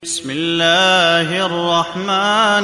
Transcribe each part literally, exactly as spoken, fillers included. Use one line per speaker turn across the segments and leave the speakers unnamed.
بسم الله الرحمن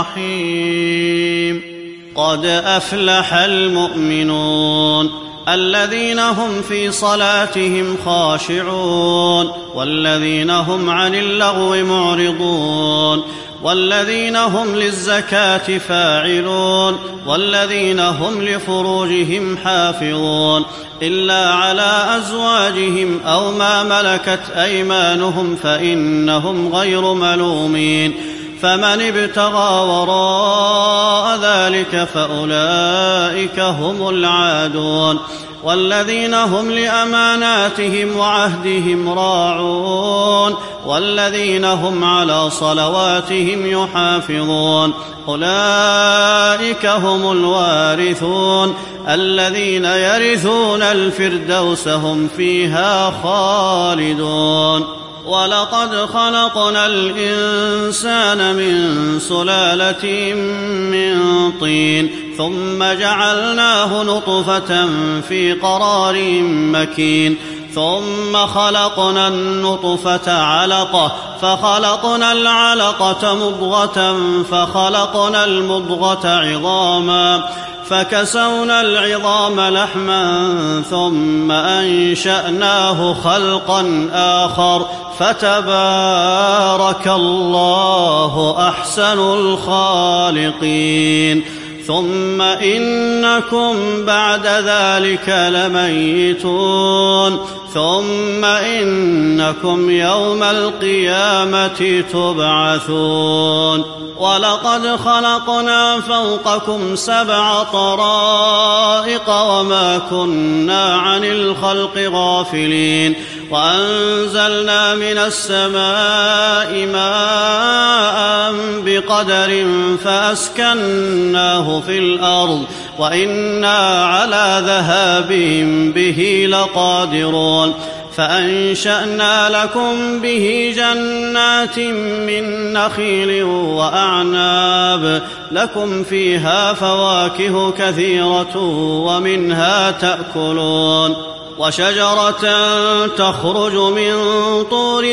الرحيم قد أفلح المؤمنون الذين هم في صلاتهم خاشعون والذين هم عن اللغو معرضون والذين هم للزكاة فاعلون والذين هم لفروجهم حافظون إلا على أزواجهم أو ما ملكت أيمانهم فإنهم غير ملومين فمن ابتغى وراء ذلك فأولئك هم العادون والذين هم لأماناتهم وعهدهم راعون والذين هم على صلواتهم يحافظون أولئك هم الوارثون الذين يرثون الفردوس هم فيها خالدون ولقد خلقنا الإنسان من سلالة من طين ثم جعلناه نطفة في قرار مكين ثم خلقنا النطفة علقة فخلقنا العلقة مضغة فخلقنا المضغة عظاما فكسونا العظام لحما ثم أنشأناه خلقا آخر فتبارك الله أحسن الخالقين ثم إنكم بعد ذلك لميتون ثم إنكم يوم القيامة تبعثون ولقد خلقنا فوقكم سبع طرائق وما كنا عن الخلق غافلين وأنزلنا من السماء ماء بقدر فأسكناه في الأرض وإنا على ذهاب به لقادرون فأنشأنا لكم به جنات من نخيل وأعناب لكم فيها فواكه كثيرة ومنها تأكلون وشجرة تخرج من طور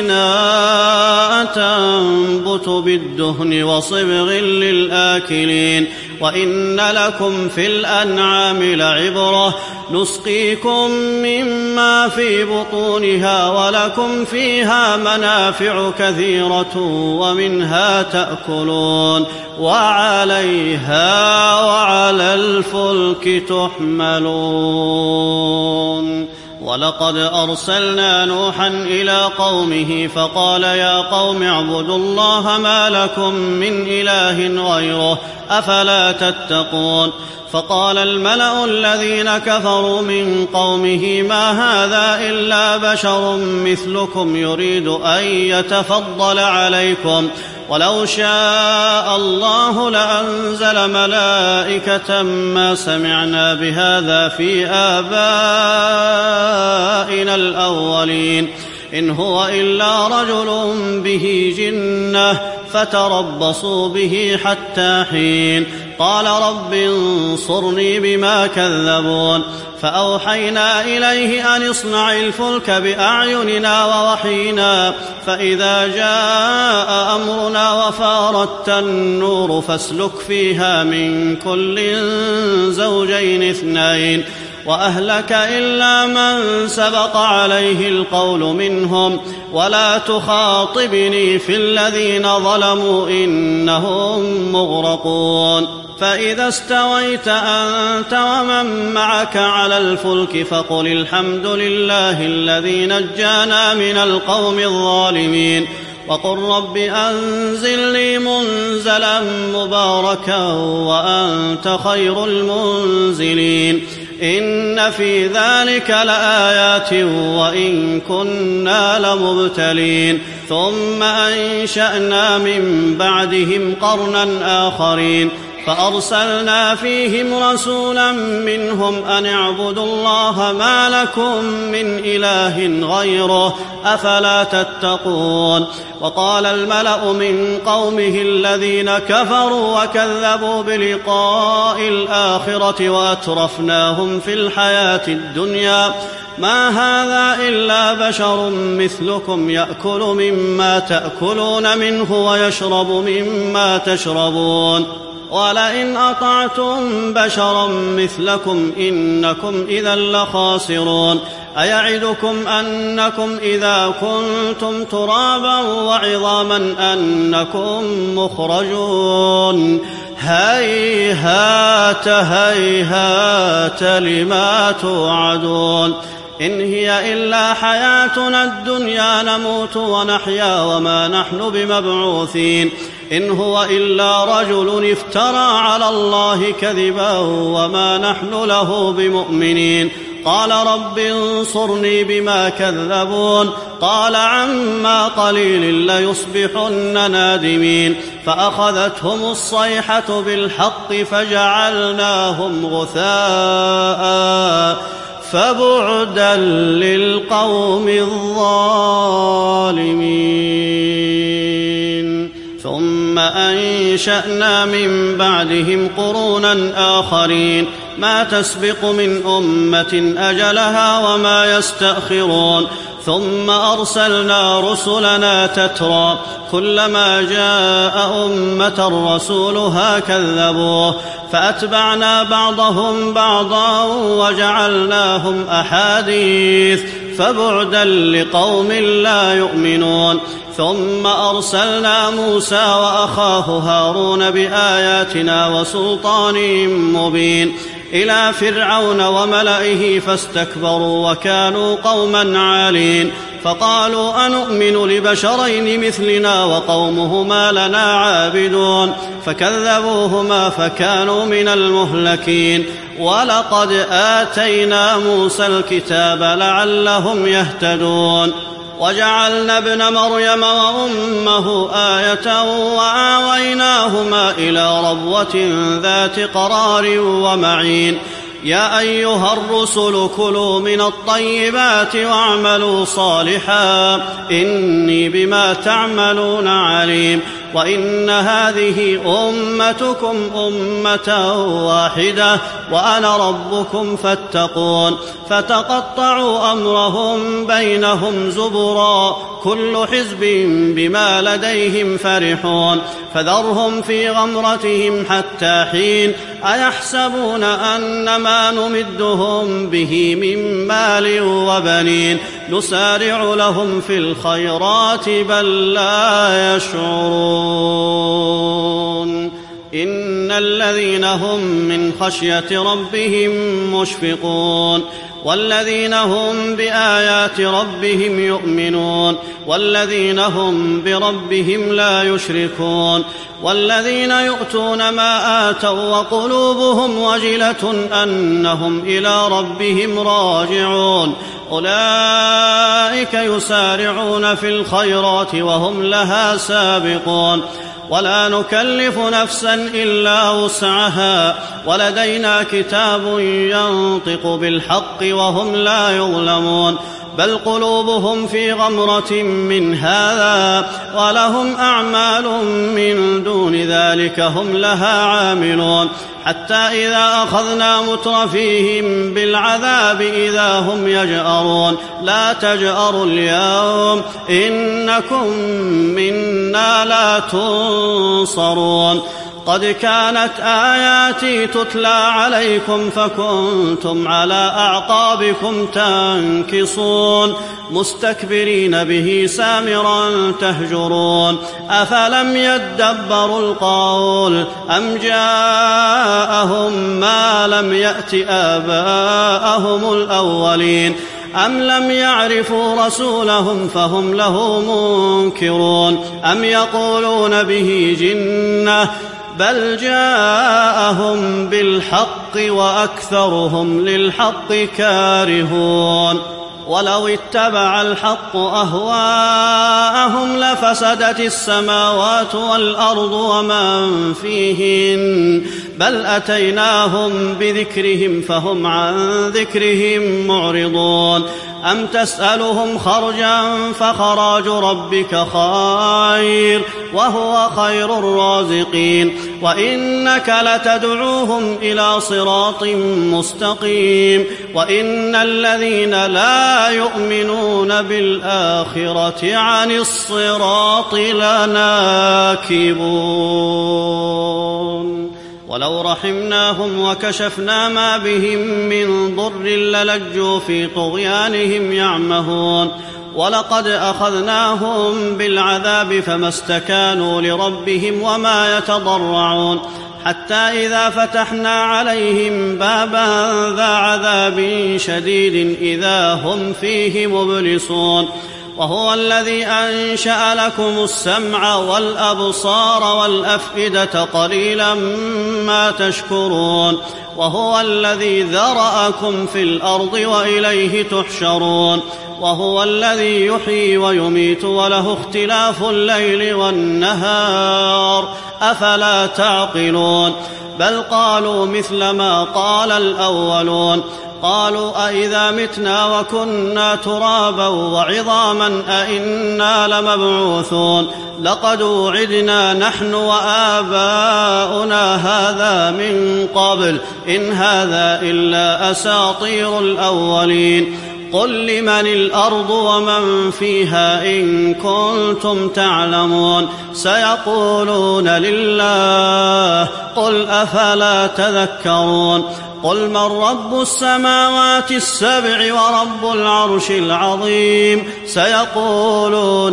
سيناء تنبت بالدهن وصبغ للآكلين وإن لكم في الأنعام لعبرة نسقيكم مما في بطونها ولكم فيها منافع كثيرة ومنها تأكلون وعليها وعلى الفلك تحملون ولقد أرسلنا نوحا إلى قومه فقال يا قوم اعبدوا الله ما لكم من إله غيره أفلا تتقون فقال الملأ الذين كفروا من قومه ما هذا إلا بشر مثلكم يريد أن يتفضل عليكم ولو شاء الله لأنزل ملائكة ما سمعنا بهذا في آبائنا الأولين إن هو إلا رجل به جنة فتربصوا به حتى حين قال رب انصرني بما كذبون فأوحينا إليه أن اصنع الفلك بأعيننا ووحينا فإذا جاء أمرنا وفارت النور فاسلك فيها من كل زوجين اثنين وأهلك إلا من سبق عليه القول منهم ولا تخاطبني في الذين ظلموا إنهم مغرقون فإذا استويت أنت ومن معك على الفلك فقل الحمد لله الذي نجانا من القوم الظالمين وقل رب أنزل لي منزلا مباركا وأنت خير المنزلين إن في ذلك لآيات وإن كنا لمبتلين ثم أنشأنا من بعدهم قرنا آخرين فأرسلنا فيهم رسولا منهم أن اعبدوا الله ما لكم من إله غيره أفلا تتقون وقال الملأ من قومه الذين كفروا وكذبوا بلقاء الآخرة وأترفناهم في الحياة الدنيا ما هذا إلا بشر مثلكم يأكل مما تأكلون منه ويشرب مما تشربون ولئن أطعتم بشرا مثلكم إنكم إذا لخاسرون أيعدكم أنكم إذا كنتم ترابا وعظاما أنكم مخرجون هيهات هيهات لما توعدون إن هي إلا حياتنا الدنيا نموت ونحيا وما نحن بمبعوثين إن هو إلا رجل افترى على الله كذبا وما نحن له بمؤمنين قال رب انصرني بما كذبون قال عما قليل ليصبحن نادمين فأخذتهم الصيحة بالحق فجعلناهم غثاء فبعدا للقوم الظالمين ثم أنشأنا من بعدهم قرونا آخرين ما تسبق من أمة أجلها وما يستأخرون ثم أرسلنا رسلنا تترى كلما جاء أمة رسولها كذبوه فأتبعنا بعضهم بعضا وجعلناهم أحاديث فبعدا لقوم لا يؤمنون ثم أرسلنا موسى وأخاه هارون بآياتنا وسلطان مبين إلى فرعون وملئه فاستكبروا وكانوا قوما عالين فقالوا أنؤمن لبشرين مثلنا وقومهما لنا عابدون فكذبوهما فكانوا من المهلكين ولقد آتينا موسى الكتاب لعلهم يهتدون وجعلنا ابن مريم وأمه آية وآويناهما إلى ربوة ذات قرار ومعين يا أيها الرسل كلوا من الطيبات واعملوا صالحا إني بما تعملون عليم وإن هذه أمتكم أمة واحدة وأنا ربكم فاتقون فتقطعوا أمرهم بينهم زبرا كل حزب بما لديهم فرحون فذرهم في غمرتهم حتى حين أيحسبون أن ما نمدهم به من مال وبنين نسارع لهم في الخيرات بل لا يشعرون إن الذين هم من خشية ربهم مشفقون والذين هم بآيات ربهم يؤمنون والذين هم بربهم لا يشركون والذين يؤتون ما آتوا وقلوبهم وجلة أنهم إلى ربهم راجعون أولئك يسارعون في الخيرات وهم لها سابقون ولا نكلف نفسا إلا وسعها ولدينا كتاب ينطق بالحق وهم لا يظلمون بل قلوبهم في غمرة من هذا ولهم أعمال من دون ذلك هم لها عاملون حتى إذا أخذنا مترفيهم بالعذاب إذا هم يجأرون لا تجأروا اليوم إنكم منا لا تنصرون قد كانت آياتي تتلى عليكم فكنتم على أعقابكم تنكصون مستكبرين به سامرا تهجرون أفلم يدبروا القول أم جاءهم ما لم يأت آباءهم الأولين أم لم يعرفوا رسولهم فهم له منكرون أم يقولون به جنة بل جاءهم بالحق وأكثرهم للحق كارهون ولو اتبع الحق أهواءهم لفسدت السماوات والأرض ومن فيهن بل أتيناهم بذكرهم فهم عن ذكرهم معرضون أم تسألهم خرجا فخراج ربك خير وهو خير الرازقين وإنك لتدعوهم إلى صراط مستقيم وإن الذين لا يؤمنون بالآخرة عن الصراط لناكبون ولو رحمناهم وكشفنا ما بهم من ضر للجوا في طغيانهم يعمهون ولقد أخذناهم بالعذاب فما استكانوا لربهم وما يتضرعون حتى إذا فتحنا عليهم بابا ذا عذاب شديد إذا هم فيه مبلسون وهو الذي أنشأ لكم السمع والأبصار والأفئدة قليلا ما تشكرون وهو الذي ذرأكم في الأرض وإليه تحشرون وهو الذي يحيي ويميت وله اختلاف الليل والنهار أفلا تعقلون بل قالوا مثل ما قال الأولون قالوا أئذا متنا وكنا ترابا وعظاما أئنا لمبعوثون لقد وعدنا نحن وآباؤنا هذا من قبل إن هذا إلا أساطير الأولين قل لمن الأرض ومن فيها إن كنتم تعلمون سيقولون لله قل أفلا تذكرون قل من رب السماوات السبع ورب العرش العظيم سيقولون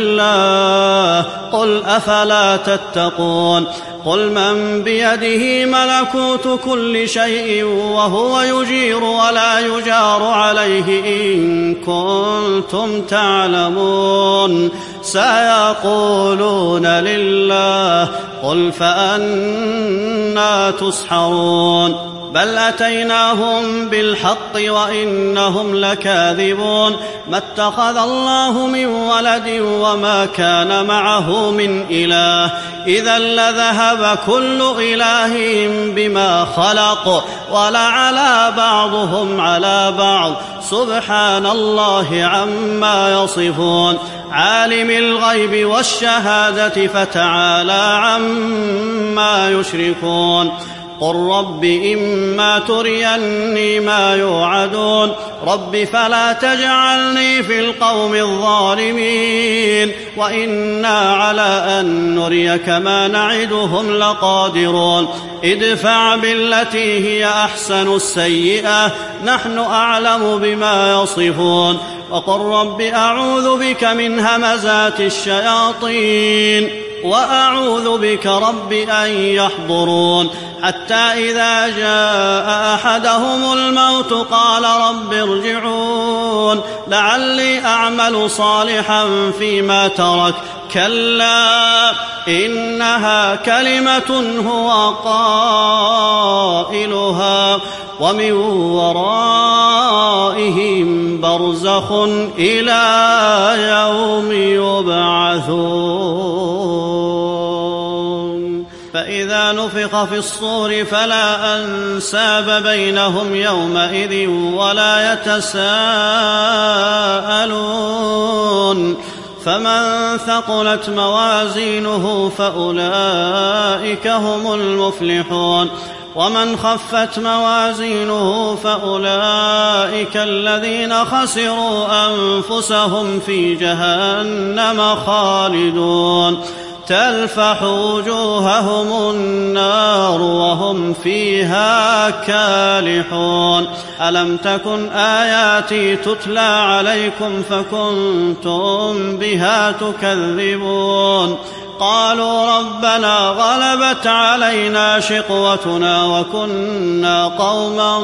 لله قل أفلا تتقون قل من بيده ملكوت كل شيء وهو يجير ولا يجار عليه إن كنتم تعلمون سيقولون لله قل فأنى تسحرون بل أتيناهم بالحق وإنهم لكاذبون ما اتخذ الله من ولد وما كان معه من إله إذا لذهب كل إله بما خلق ولعلى بعضهم على بعض سبحان الله عما يصفون عالم الغيب والشهادة فتعالى عما يشركون قل رب إما تريني ما يوعدون رب فلا تجعلني في القوم الظالمين وإنا على أن نريك ما نعدهم لقادرون ادفع بالتي هي أحسن السيئة نحن أعلم بما يصفون وقل رب أعوذ بك من همزات الشياطين وأعوذ بك رب أن يحضرون حتى إذا جاء أحدهم الموت قال رب ارجعون لعلي أعمل صالحا فيما ترك كلا إنها كلمة هو قائلها ومن ورائهم برزخ إلى يوم يبعثون فإذا نفخ في الصور فلا أنساب بينهم يومئذ ولا يتساءلون فمن ثقلت موازينه فأولئك هم المفلحون ومن خفت موازينه فأولئك الذين خسروا أنفسهم في جهنم خالدون تلفح وجوههم النار وهم فيها كالحون ألم تكن آياتي تتلى عليكم فكنتم بها تكذبون قالوا ربنا غلبت علينا شقوتنا وكنا قوما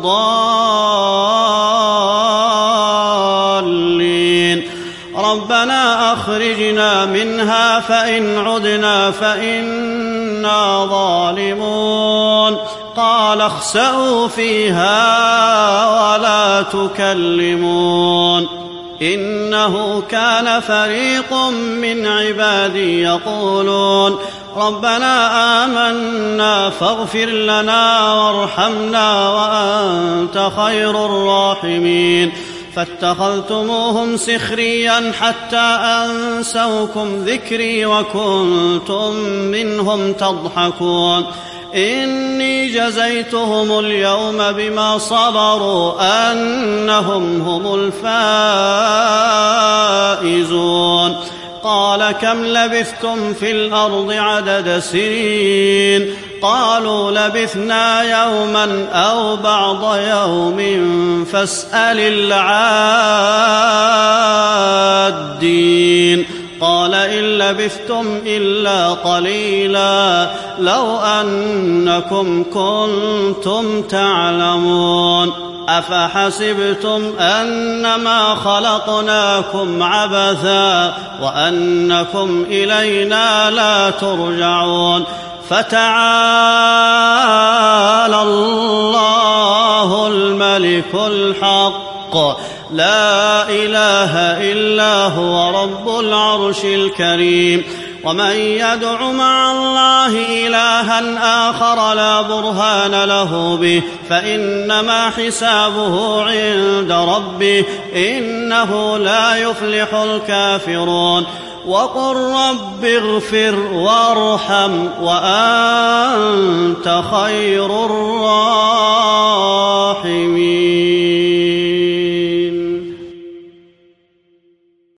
ضالين ربنا أخرجنا منها فإن عدنا فإنا ظالمون قال اخسئوا فيها ولا تكلمون إنه كان فريق من عبادي يقولون ربنا آمنا فاغفر لنا وارحمنا وأنت خير الراحمين فاتخذتموهم سخريا حتى أنسوكم ذكري وكنتم منهم تضحكون إني جزيتهم اليوم بما صبروا أنهم هم الفائزون قال كم لبثتم في الأرض عدد سنين قالوا لبثنا يوما أو بعض يوم فاسأل العادين قال إن لبثتم إلا قليلا لو أنكم كنتم تعلمون أفحسبتم أنما خلقناكم عبثا وأنكم إلينا لا ترجعون فتعالى الله الملك الحق لا إله إلا هو رب العرش الكريم ومن يدع مع الله إلها آخر لا برهان له به فإنما حسابه عند ربه إنه لا يفلح الكافرون وقل رب اغفر وارحم وأنت خير الراحمين.